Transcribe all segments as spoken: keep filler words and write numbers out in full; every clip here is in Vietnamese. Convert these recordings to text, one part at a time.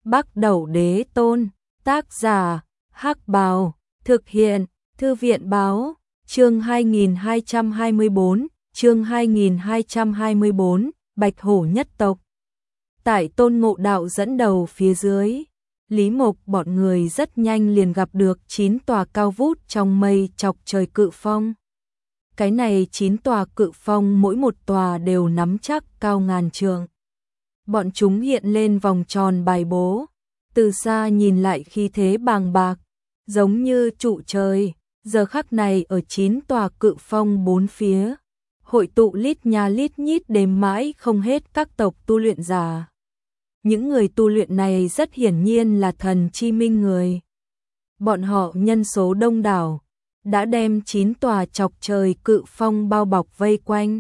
Bắc Đẩu Đế Tôn, tác giả, Hắc Bào, thực hiện, Thư viện Báo, chương hai nghìn hai trăm hai mươi bốn, chương hai nghìn hai trăm hai mươi bốn, Bạch Hổ nhất tộc. Tại Tôn Ngộ Đạo dẫn đầu phía dưới, Lý Mộc bọn người rất nhanh liền gặp được chín tòa cao vút trong mây chọc trời cự phong. Cái này chín tòa cự phong mỗi một tòa đều nắm chắc cao ngàn trượng. Bọn chúng hiện lên vòng tròn bài bố, từ xa nhìn lại khí thế bàng bạc, giống như trụ trời. Giờ khắc này ở chín tòa cự phong bốn phía, hội tụ lít nha lít nhít đếm mãi không hết các tộc tu luyện giả. Những người tu luyện này rất hiển nhiên là thần chi minh người. Bọn họ nhân số đông đảo, đã đem chín tòa chọc trời cự phong bao bọc vây quanh.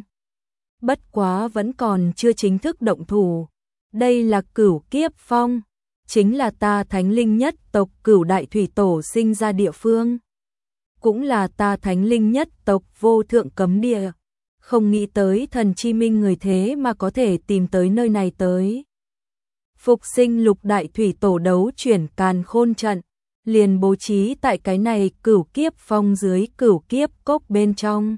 Bất quá vẫn còn chưa chính thức động thủ. Đây là Cửu Kiếp Phong, chính là ta thánh linh nhất tộc Cửu Đại Thủy Tổ sinh ra địa phương. Cũng là ta thánh linh nhất tộc vô thượng cấm địa. Không nghĩ tới thần chi minh người thế mà có thể tìm tới nơi này tới. Phục sinh lục đại thủy tổ đấu chuyển càn khôn trận, liền bố trí tại cái này Cửu Kiếp Phong dưới Cửu Kiếp Cốc bên trong.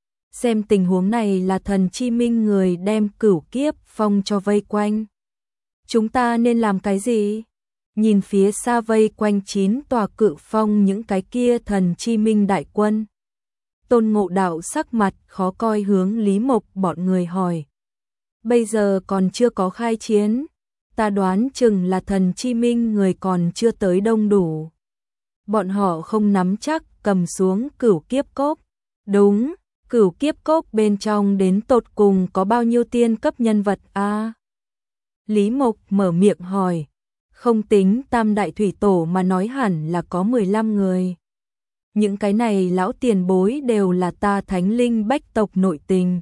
Xem tình huống này là thần chi minh người đem Cửu Kiếp Phong cho vây quanh. Chúng ta nên làm cái gì? Nhìn phía xa vây quanh chín tòa cự phong những cái kia thần chi minh đại quân. Tôn Ngộ Đạo sắc mặt khó coi hướng Lý Mộc bọn người hỏi. Bây giờ còn chưa có khai chiến, ta đoán chừng là thần chi minh người còn chưa tới đông đủ. Bọn họ không nắm chắc cầm xuống Cửu Kiếp Cốc. Đúng, Cửu Kiếp Cốc bên trong đến tột cùng có bao nhiêu tiên cấp nhân vật a? À? Lý Mộc mở miệng hỏi. Không tính tam đại thủy tổ mà nói hẳn là có mười lăm người. Những cái này lão tiền bối đều là ta thánh linh bách tộc nội tình.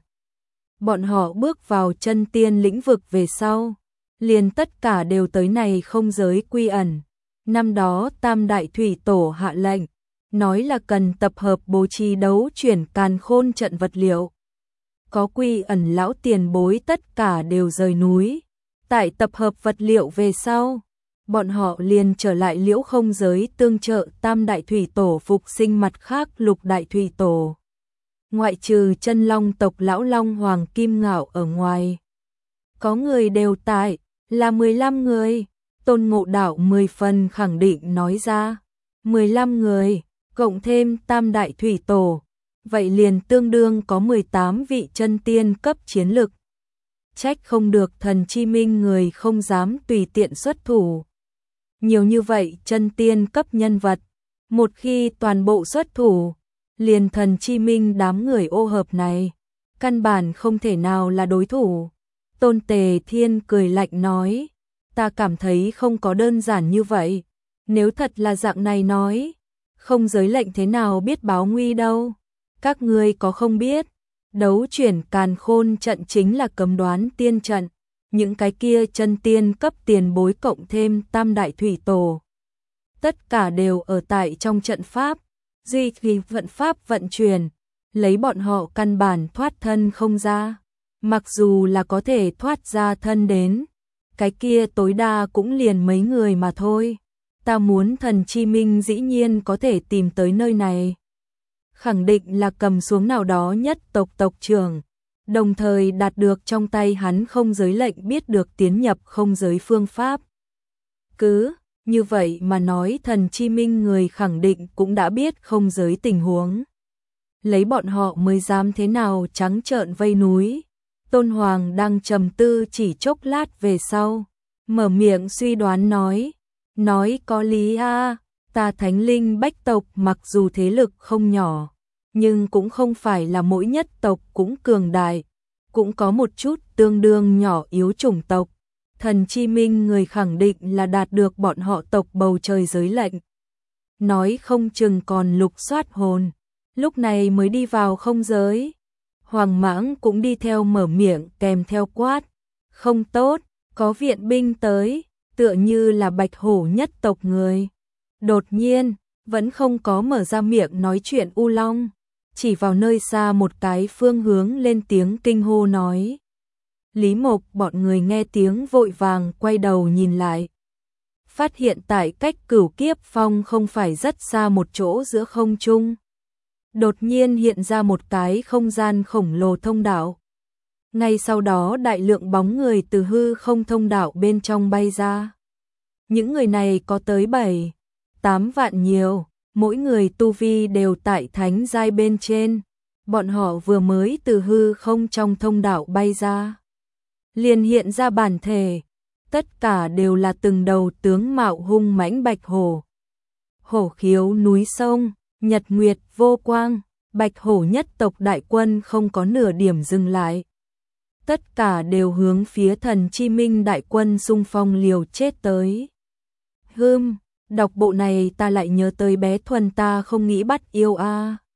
Bọn họ bước vào chân tiên lĩnh vực về sau, liền tất cả đều tới này không giới quy ẩn. Năm đó tam đại thủy tổ hạ lệnh, nói là cần tập hợp bố trí đấu chuyển càn khôn trận vật liệu. Có quy ẩn lão tiền bối tất cả đều rời núi. Tại tập hợp vật liệu về sau, bọn họ liền trở lại liễu không giới tương trợ tam đại thủy tổ phục sinh mặt khác lục đại thủy tổ. Ngoại trừ chân long tộc lão long hoàng kim ngạo ở ngoài. Có người đều tại, là mười lăm người. Tôn Ngộ Đạo mười phần khẳng định nói ra. mười lăm người, cộng thêm tam đại thủy tổ. Vậy liền tương đương có mười tám vị chân tiên cấp chiến lực. Trách không được thần chi minh người không dám tùy tiện xuất thủ. Nhiều như vậy chân tiên cấp nhân vật, một khi toàn bộ xuất thủ, liền thần chi minh đám người ô hợp này, căn bản không thể nào là đối thủ. Tôn Tề Thiên cười lạnh nói, ta cảm thấy không có đơn giản như vậy, nếu thật là dạng này nói, không giới lệnh thế nào biết báo nguy đâu. Các ngươi có không biết, đấu chuyển càn khôn trận chính là cấm đoán tiên trận. Những cái kia chân tiên cấp tiền bối cộng thêm tam đại thủy tổ. Tất cả đều ở tại trong trận pháp, duy trì vận pháp vận chuyển, lấy bọn họ căn bản thoát thân không ra. Mặc dù là có thể thoát ra thân đến, cái kia tối đa cũng liền mấy người mà thôi. Ta muốn thần chi minh dĩ nhiên có thể tìm tới nơi này. Khẳng định là cầm xuống nào đó nhất tộc tộc trưởng. Đồng thời đạt được trong tay hắn không giới lệnh biết được tiến nhập không giới phương pháp. Cứ như vậy mà nói thần chi minh người khẳng định cũng đã biết không giới tình huống. Lấy bọn họ mới dám thế nào trắng trợn vây núi. Tôn Hoàng đang trầm tư chỉ chốc lát về sau. Mở miệng suy đoán nói. Nói có lý a, ta thánh linh bách tộc mặc dù thế lực không nhỏ. Nhưng cũng không phải là mỗi nhất tộc cũng cường đại, cũng có một chút tương đương nhỏ yếu chủng tộc. Thần chi minh người khẳng định là đạt được bọn họ tộc bầu trời giới lệnh. Nói không chừng còn lục soát hồn, lúc này mới đi vào không giới. Hoàng Mãng cũng đi theo mở miệng kèm theo quát. Không tốt, có viện binh tới, tựa như là Bạch Hổ nhất tộc người. Đột nhiên, vẫn không có mở ra miệng nói chuyện U Long. Chỉ vào nơi xa một cái phương hướng lên tiếng kinh hô nói. Lý Mộc bọn người nghe tiếng vội vàng quay đầu nhìn lại. phát hiện tại cách Cửu Kiếp Phong không phải rất xa một chỗ giữa không trung. Đột nhiên hiện ra một cái không gian khổng lồ thông đạo. Ngay sau đó đại lượng bóng người từ hư không thông đạo bên trong bay ra. Những người này có tới bảy, tám vạn nhiều, mỗi người tu vi đều tại thánh giai bên trên. Bọn họ vừa mới từ hư không trong thông đạo bay ra, liền hiện ra bản thể, tất cả đều là từng đầu tướng mạo hung mãnh bạch hổ. Hổ khiếu núi sông, nhật nguyệt vô quang, bạch hổ nhất tộc đại quân không có nửa điểm dừng lại. Tất cả đều hướng phía Thần Chi Minh đại quân xung phong liều chết tới. Hừm, đọc bộ này ta lại nhớ tới bé Thuần ta không nghĩ bắt yêu a.